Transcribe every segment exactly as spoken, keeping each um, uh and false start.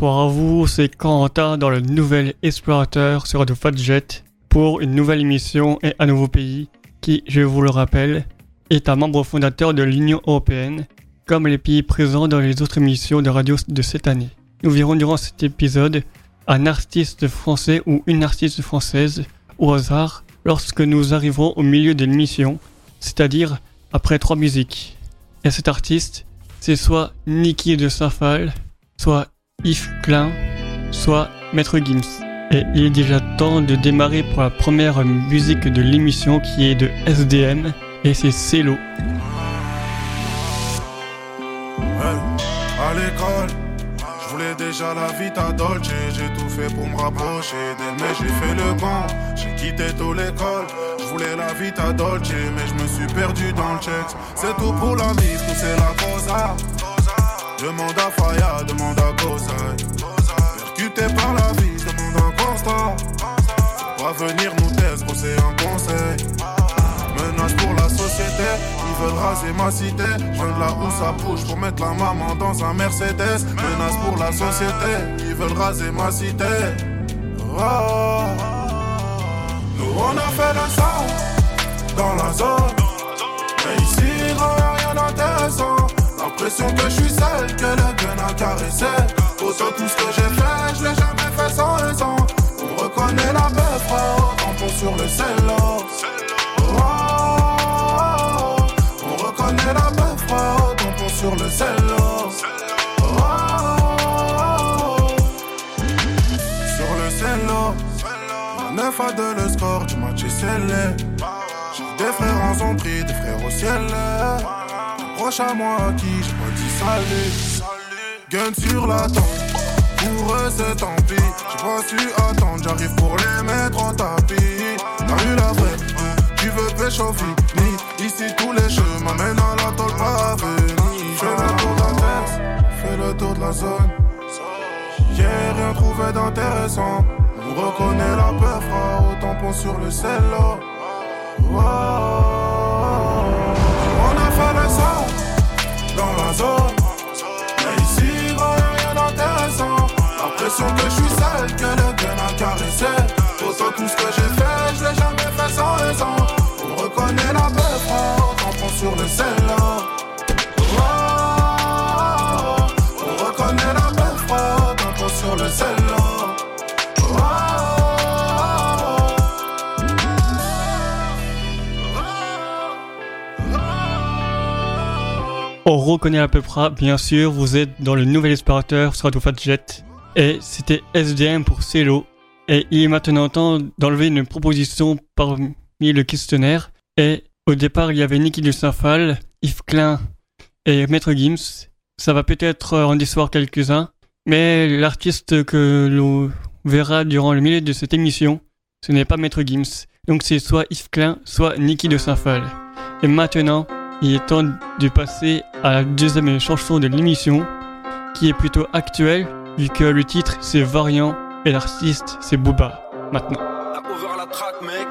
bonsoir à vous, c'est Corentin dans le nouvel Explorateur sur Radio Fadjet pour une nouvelle émission et un nouveau pays qui, je vous le rappelle, est un membre fondateur de l'Union Européenne, comme les pays présents dans les autres émissions de radio de cette année. Nous verrons durant cet épisode un artiste français ou une artiste française au hasard lorsque nous arriverons au milieu de l'émission, c'est-à-dire après trois musiques. Et cet artiste, c'est soit Niki de Saint-Phal, soit Yves Klein, soit Maître Gims. Et il est déjà temps de démarrer pour la première musique de l'émission qui est de S D M et c'est Cello. Hey, à l'école, je voulais déjà la vita dolce. J'ai tout fait pour me rapprocher d'elle, mais j'ai fait le banc. J'ai quitté tôt l'école. Je voulais la vita dolce, mais je me suis perdu dans le checks. C'est tout pour la vie, tout c'est la cosa. Demande à Faya, demande à Kozai. Percuté par la vie, demande un constat. Faut pas venir nous tester, gros c'est un conseil. Menace pour la société, ils veulent raser ma cité. Je viens de là où ça bouge pour mettre la maman dans un Mercedes. Menace pour la société, ils veulent raser ma cité. Oh. Nous on a fait le sang dans la zone. Mais ici, y'a rien d'intéressant. L'impression que je suis celle que le gun a caressé. Autant tout ce que j'ai fait, je l'ai jamais fait sans raison. On reconnaît la meuf, frère, tampon sur le cello. Oh, on reconnaît la meuf, frère, tampon sur le cello. Oh, sur le cello. neuf à deux le score du match est scellé. J'ai des frères en son prix, des frères au ciel. Proche à moi à qui j'ai pas dit salut. Gun sur la tente, pour eux c'est tant pis. J'ai pas su attendre, j'arrive pour les mettre en tapis. T'as eu la vraie, tu veux pécho fini. Ici tous les chemins mènent à la tôle pavée. Fais le tour de la tête, fais le tour de la zone. J'ai rien trouvé d'intéressant. On reconnaît la peur, frère, au tampon sur le cello. Oh, on a fait le sang dans la zone. Mais ici, gros, y'a rien d'intéressant. L'impression que je suis celle que le gun a caressé. Autant tout ce que j'ai fait, je l'ai jamais fait sans raison. On reconnaît la meuf, frère, tampon sur le cello. Oh, on reconnaît la meuf, frère, tampon sur le cello. On reconnaît à peu près, bien sûr, vous êtes dans le nouvel Explorateur sur Radio Fadjet. Et c'était S D M pour Cello. Et il est maintenant temps d'enlever une proposition parmi le questionnaire. Et au départ, il y avait Niki de Saint-Phal, Yves Klein et Maître Gims. Ça va peut-être en décevoir quelques-uns. Mais l'artiste que l'on verra durant le milieu de cette émission, ce n'est pas Maître Gims. Donc c'est soit Yves Klein, soit Niki de Saint-Phal. Et maintenant, il est temps de passer à la deuxième chanson de l'émission, qui est plutôt actuelle, vu que le titre c'est Variant et l'artiste c'est Booba. Maintenant. Over la track, mec.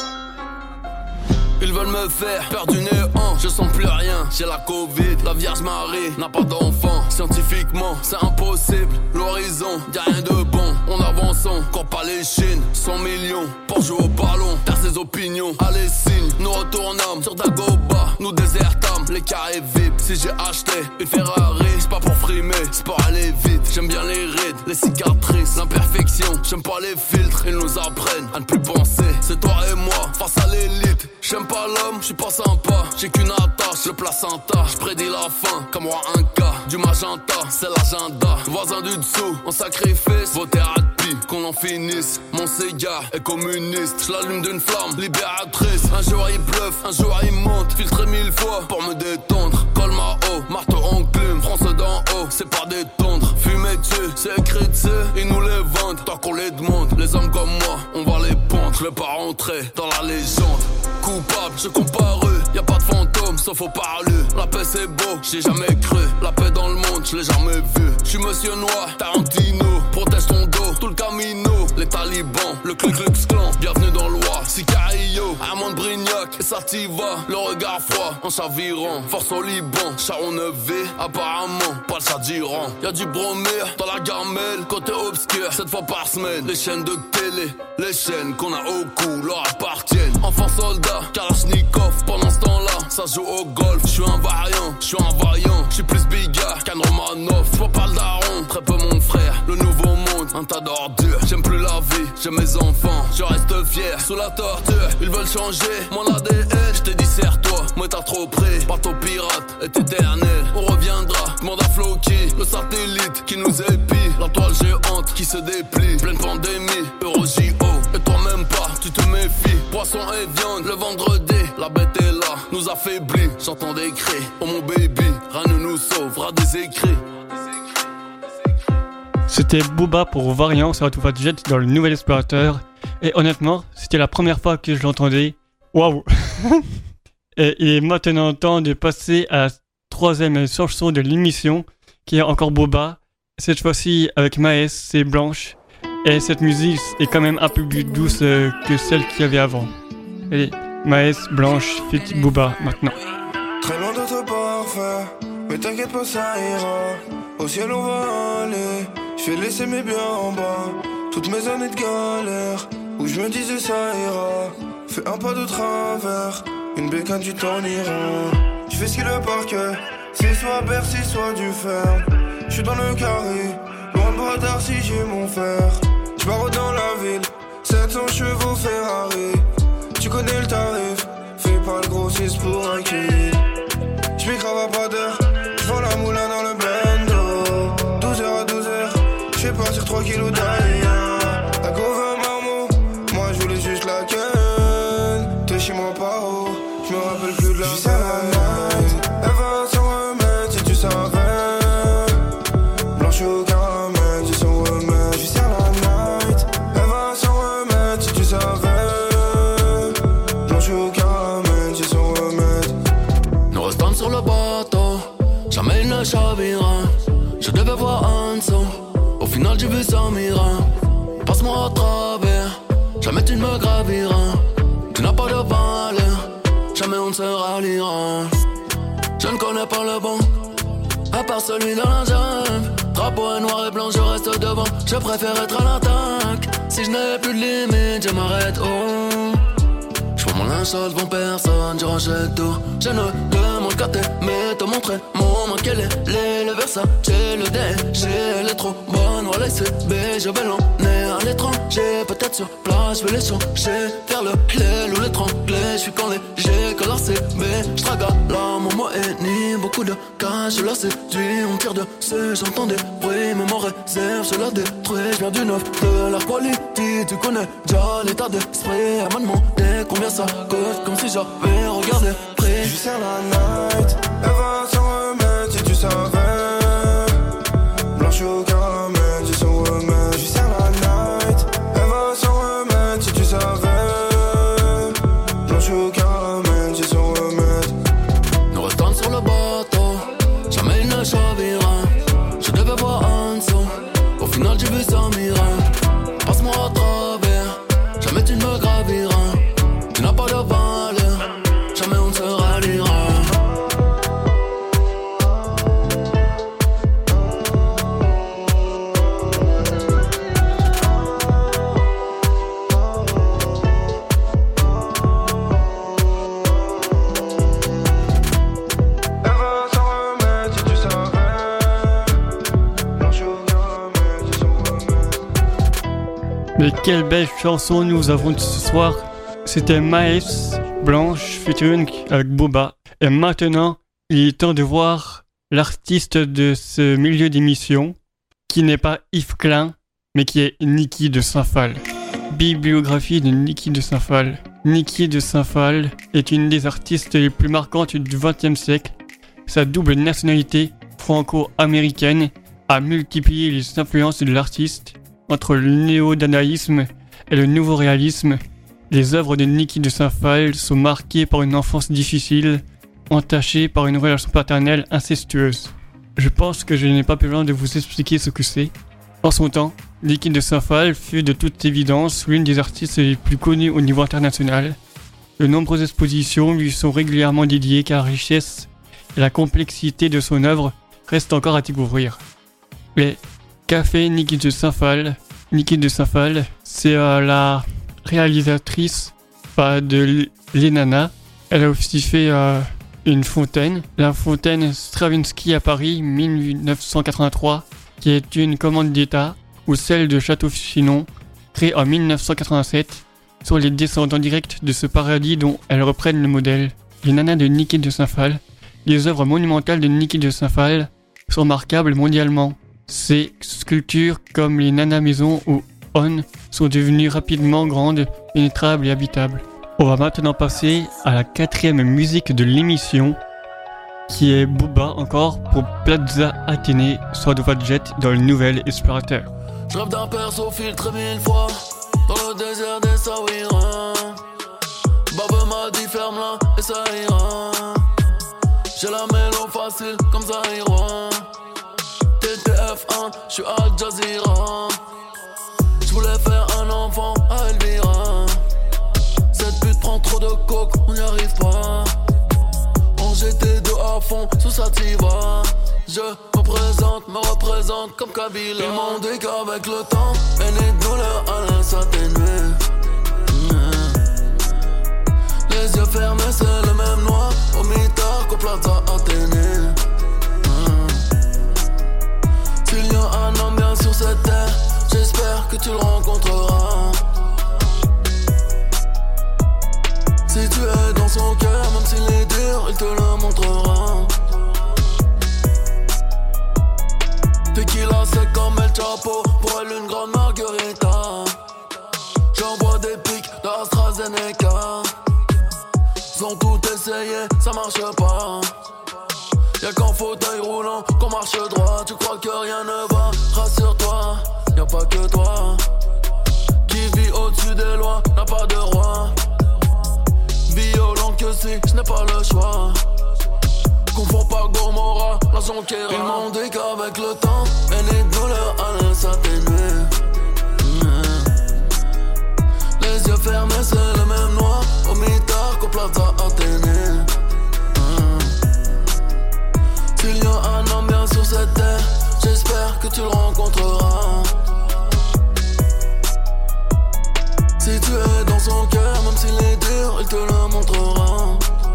Ils veulent me faire perdre du néant, je sens plus rien, j'ai la Covid, la Vierge Marie n'a pas d'enfant, scientifiquement c'est impossible, l'horizon, y'a rien de bon, on avance, on court pas les chines, cent millions, pour jouer au ballon, taire ses opinions, allez signe, nous retournons sur Dagoba, nous désertons, les carrés V I P, si j'ai acheté une Ferrari, c'est pas pour frimer, c'est pour aller vite, j'aime bien les rides, les cicatrices, l'imperfection, j'aime pas les filtres, ils nous apprennent à ne plus penser, c'est toi et moi, face à l'élite, j'aime pas l'homme, j'suis pas sympa, j'ai qu'une attache, le placenta, j'prédis la fin, comme moi un cas, du magenta, c'est l'agenda, voisin du dessous, on sacrifice, vos thérapies, qu'on en finisse, mon cigare est communiste, j'l'allume d'une flamme, libératrice, un jour il bluffe, un jour il monte, filtré mille fois, pour me détendre, col ma haut, marteau enclume, France d'en haut, c'est pas détendre, fumée dessus, c'est écrit dessus, ils nous les vendent, tant qu'on les demande, les hommes comme moi, on va les pendre, je vais pas rentrer dans la légende, coupable, je comparu, y'a pas de fantôme, sauf au parlu. La paix c'est beau, j'ai jamais cru. La paix dans le monde, je l'ai jamais vu. J'suis monsieur noir, Tarantino, protège ton dos, tout le camino. Les talibans, le Ku Klux Klan, bienvenue dans l'Oie. Sicario, chaud, à moins de Brignac et ça t'y va. Le regard froid, en chavirant, force au Liban, Charon neuf apparemment, pas le chat d'Iran. Y'a du bromure dans la gamelle, côté obscur, sept fois par semaine. Les chaînes de télé, les chaînes qu'on a au cou, leur appartiennent. Enfant soldat, Kalachnikov, pendant ce temps-là, ça joue au golf. J'suis un variant, j'suis un vaillant, j'suis plus bigard qu'un Romanov. J'vois pas le daron, très peu mon frère, le nouveau monde, un tas d'ordures. J'aime plus la vie, j'aime mes enfants, je reste fier, sous la torture. Ils veulent changer mon A D N, j't'ai dit serre-toi, moi t'as trop pris. Bateau pirate est éternel, on reviendra, demande à Floki, le satellite qui nous épie. La toile géante qui se déplie, pleine pandémie, Euro J O. Et toi même pas, tu te méfies, poisson et viande, le vendredi, la bête est là, nous affaiblit. J'entends des cris, oh mon baby, rien ne nous sauvera des écrits. C'était Booba pour Variant sur Retour Jet dans le Nouvel Explorateur. Et honnêtement, c'était la première fois que je l'entendais. Waouh. Et il est maintenant temps de passer à la troisième chanson de l'émission, qui est encore Booba. Cette fois-ci avec Maes, c'est Blanche. Et cette musique est quand même un peu plus douce que celle qu'il y avait avant. Allez, Maes, Blanche, fit Booba maintenant. Très loin d'être parfait, mais t'inquiète pas, ça ira. Au ciel on va aller, je vais laisser mes biens en bas. Toutes mes années de galère, où je me disais ça ira. Fais un pas de travers, une bécane tu t'en iras. Je fais ce qu'il le parquet, c'est soit Bercy soit du fer. Je suis dans le carré, loin de bras d'Arcy j'ai mon fer. Je pars dans la ville, sept cents chevaux Ferrari. Tu connais le tarif, fais pas le grossiste pour un kill. J'm'y crave à pas d'heure, j'vends la moulin dans le bando. douze heures à douze heures, j'fais partir trois kilos d'ailleurs. La go veut marmot, moi j'voulais juste la ken. T'es chez moi pas haut, j'me rappelle plus de la veille. Elle va s'en remettre si tu savais. Blanche au caramel, j'ai son remède. J'suis sur la night, elle va s'en remettre si tu savais. Blanche au caramel, j'ai son remède. Nous restons sur le bateau, jamais il ne chavira. Je devais voir un son, au final j'ai vu ça mira. Passe-moi à travers, jamais tu ne me graviras. Tu n'as pas de valeur, jamais on ne se ralliera. Je ne connais pas le bon, à part celui dans la jungle. Drapeau est noir et blanc, je reste devant. Je préfère être à l'attaque. Si je n'ai plus de limite, je m'arrête oh. Je prends mon linge sale devant personne, je rachète tout. Je ne demande qu'à t'aimer, te montrer mon manque. Elle est les, le Versace, j'ai le déchet. Elle est trop bonne, voilà c'est B. Je vais l'emmener à l'étranger, peut-être sur place, je vais les changer. Faire le l'aile ou l'étrangler, je suis quand léger que la C B. Je traga là, mon mot est ni beaucoup de cash, je la séduis, on tire dessus, j'entends des bruits, mais mon réserve, je la détruis. Je viens du neuf, de la quality, tu connais déjà l'état d'esprit. Elle m'a demandé combien ça coûte, comme si j'avais regardé prix. J'suis sur la night, elle va s'en remettre si tu savais. Blanche au caramel, j'ai son remède. J'suis sur la night, elle va s'en remettre si tu savais. Blanche au caramel, j'ai son remède. Nous restons sur le bateau, jamais il ne chavira. Je devais voir un son, au final j'ai vu ça mira. Passe-moi à travers, jamais tu ne me graviras. Tu n'as pas de valeur, jamais on ne se ralliera. Mais quelle belle chanson nous avons ce soir. C'était Maes, Blanche, featuring avec Booba. Et maintenant, il est temps de voir l'artiste de ce milieu d'émission, qui n'est pas Yves Klein, mais qui est Niki de Saint-Phal. Bibliographie de Niki de Saint-Phal. Niki de Saint-Phal est une des artistes les plus marquantes du vingtième siècle. Sa double nationalité franco-américaine a multiplié les influences de l'artiste. Entre le néo-dadaïsme et le nouveau réalisme, les œuvres de Niki de Saint-Phal sont marquées par une enfance difficile, entachée par une relation paternelle incestueuse. Je pense que je n'ai pas besoin de vous expliquer ce que c'est. En son temps, Niki de Saint-Phal fut de toute évidence l'une des artistes les plus connues au niveau international. De nombreuses expositions lui sont régulièrement dédiées car la richesse et la complexité de son œuvre restent encore à découvrir. Les Café Niki de Saint-Phal. Niki de Saint-Phal, c'est euh, la réalisatrice euh, de Les Nanas. Elle a aussi fait euh, une fontaine, la fontaine Stravinsky à Paris, dix-neuf cent quatre-vingt-trois, qui est une commande d'État, ou celle de Château-Chinon, créée en dix-neuf cent quatre-vingt-sept, sont les descendants directs de ce paradis dont elles reprennent le modèle. Les Nanas de Niki de Saint-Phal. Les œuvres monumentales de Niki de Saint-Phal sont remarquables mondialement. Ces sculptures, comme les Nanas Maison ou On, sont devenues rapidement grandes, pénétrables et habitables. On va maintenant passer à la quatrième musique de l'émission, qui est Booba encore pour Plaza Athénée sur Radio Jet dans le nouvel Explorateur. Je rêve d'un perso filtré mille fois dans le désert des Saouira. Baba m'a dit ferme-la et ça ira. J'ai la mélo facile comme Zahira. T T F un, j'suis Al Jazeera. J'voulais faire un enfant à Elvira. Cette pute prend trop de coke, on n'y arrive pas. En G T deux à fond, sous Sativa. Je me présente, me représente comme Kabila. Ils m'ont dit qu'avec le temps, et les douleurs allaient s'atténuer. Les yeux fermés, c'est le même noir au mitard qu'au Plaza Athénée. S'il y a un homme bien sur cette terre, j'espère que tu le rencontreras. Si tu es dans son cœur, même s'il est dur, il te le montrera. Tequila c'est comme El Chapo, pour elle une grande margarita. J'envoie des pics d'AstraZeneca. Ils ont tout essayé, ça marche pas. Y'a qu'en fauteuil roulant qu'on marche droit. Tu crois que rien ne va, rassure-toi. Y'a pas que toi qui vit au-dessus des lois, n'a pas de roi. Violent que si, je n'ai pas le choix. Confonds pas Gomorrah, la Zonquera. Ils m'ont dit qu'avec le temps, et les douleurs allaient s'atténuer. Les yeux fermés, c'est le même noir au mitard qu'au Plaza Athénée. S'il y a un homme bien sur cette terre, j'espère que tu le rencontreras. Si tu es dans son cœur, même s'il est dur, il te le montrera.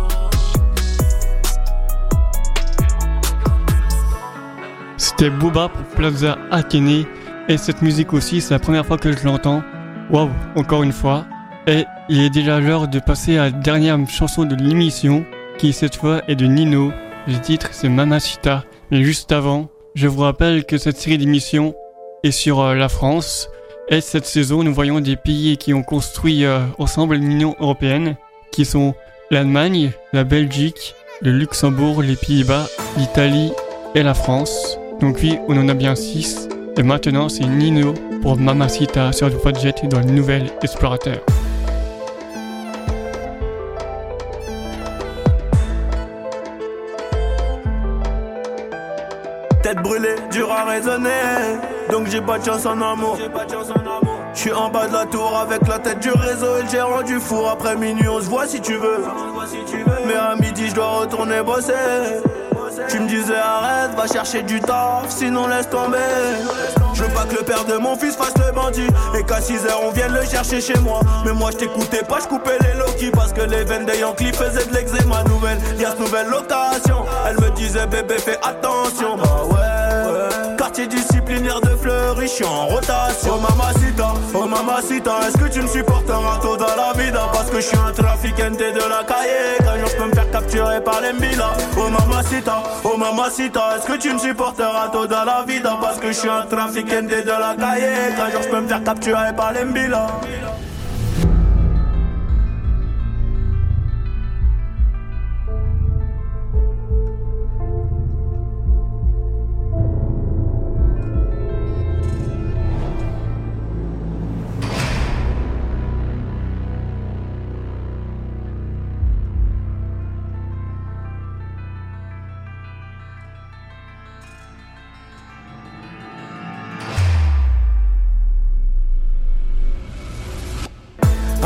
C'était Booba pour Plaza Athénée, et cette musique aussi, c'est la première fois que je l'entends. Waouh, encore une fois. Et il est déjà l'heure de passer à la dernière chanson de l'émission, qui cette fois est de Nino. Le titre c'est Mamacita. Mais juste avant, je vous rappelle que cette série d'émissions est sur euh, la France. Et cette saison, nous voyons des pays qui ont construit euh, ensemble l'Union Européenne, qui sont l'Allemagne, la Belgique, le Luxembourg, les Pays-Bas, l'Italie et la France. Donc oui, on en a bien six. Et maintenant, c'est Nino pour Mamacita sur le Podjet dans le nouvel Explorateur. Tête brûlée, dur à raisonner. Donc j'ai pas de chance en amour. J'suis en bas de la tour avec la tête du réseau et le gérant du four. Après minuit on se voit si tu veux. Mais à midi je dois retourner bosser. Tu me disais arrête, va chercher du taf, sinon laisse tomber. Je veux pas que le père de mon fils fasse le bandit et qu'à six heures on vienne le chercher chez moi. Mais moi je t'écoutais pas, je coupais les Loki parce que les veines des Yankees faisaient de l'eczéma. Nouvelle, y'a ce nouvelle location. Elle me disait bébé fais attention. Bah ouais, ouais. Quartier disciplinaire de Fleury, j'suis en rotation. Oh mamacita, oh mamacita, est-ce que tu me supporteras tôt dans la vida? Parce que j'suis un trafiquante de la cahier. Qu'un jour j'peux me faire capturer par les Mbila. Oh mamacita, oh mamacita, est-ce que tu me supporteras tôt dans la vida? Parce que j'suis un trafiquante de la cahier. Qu'un jour j'peux me faire capturer par les Mbila.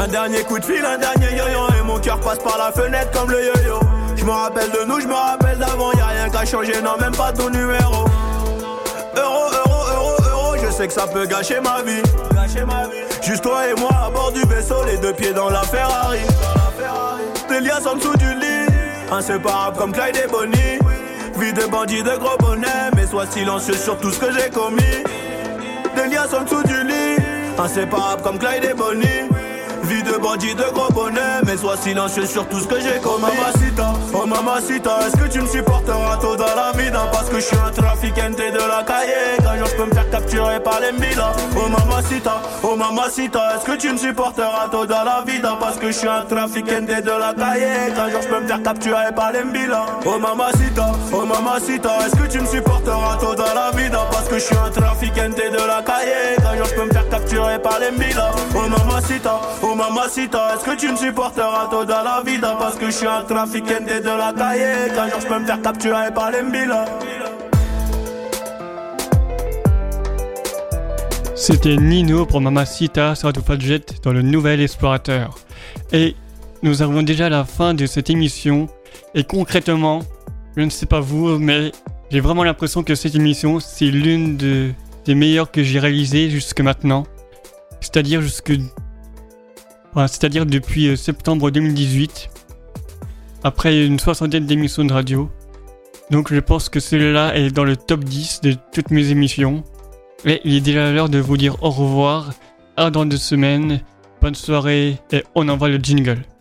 dernier coup de fil, un dernier yo-yo, et mon cœur passe par la fenêtre comme le yo-yo. Je me rappelle de nous, je me rappelle d'avant, y'a rien qu'à changer, non même pas ton numéro. Euro, euro, euro, euro, je sais que ça peut gâcher ma vie. Gâcher ma vie. Juste toi et moi à bord du vaisseau, les deux pieds dans la Ferrari. Des liasses en dessous du lit, inséparables comme Clyde et Bonnie. Vie de bandit de gros bonnet, mais sois silencieux sur tout ce que j'ai commis. Des liasses en dessous du lit, inséparables comme Clyde et Bonnie. Vie de bandit de gros bonnet, mais sois silencieux sur tout ce que j'ai commis. Oh mamacita, oh mamacita, est-ce que tu me supporteras tôt dans la vida? Parce que je suis un trafiquante de la calle, qu'un jour je peux me faire capturer par les Mbila. Oh mamacita, oh mamacita, est-ce que tu me supporteras tôt dans la vida? Parce que je suis un trafiquante de la calle, qu'un jour je peux me faire capturer par les Mbila. Oh mamacita, oh mamacita, est-ce que tu me supporteras tôt dans la vida? Parce que je suis un trafiquante de la calle, qu'un jour je peux me faire capturer par les Mbila. Oh mamacita, oh mamacita, est-ce que tu me supporteras tôt dans la vida? Parce que je suis un trafiquant de la calle, qu'un jour je peux me faire capturer par les Mbila. C'était Nino pour Mamacita sur Radio Fadjet dans le Nouvel Explorateur. Et nous arrivons déjà à la fin de cette émission. Et concrètement, je ne sais pas vous, mais j'ai vraiment l'impression que cette émission, c'est l'une de, des meilleures que j'ai réalisées jusque maintenant. C'est-à-dire jusque... Enfin, c'est-à-dire depuis septembre deux mille dix-huit, après une soixantaine d'émissions de radio. Donc je pense que celle-là est dans le top dix de toutes mes émissions. Et il est déjà l'heure de vous dire au revoir, à dans deux semaines, bonne soirée et on envoie le jingle.